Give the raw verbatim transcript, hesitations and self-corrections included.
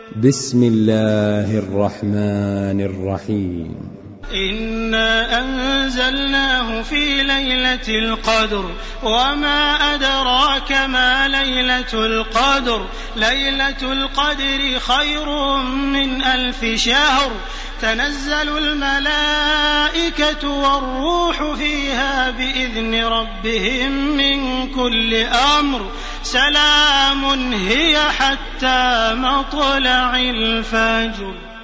بسم الله الرحمن الرحيم. إنا أنزلناه في ليلة القدر وما أدراك ما ليلة القدر ليلة القدر خير من ألف شهر تنزل الملائكة والروح فيها بإذن ربهم من كل أمر سلام هي حتى مطلع الفجر.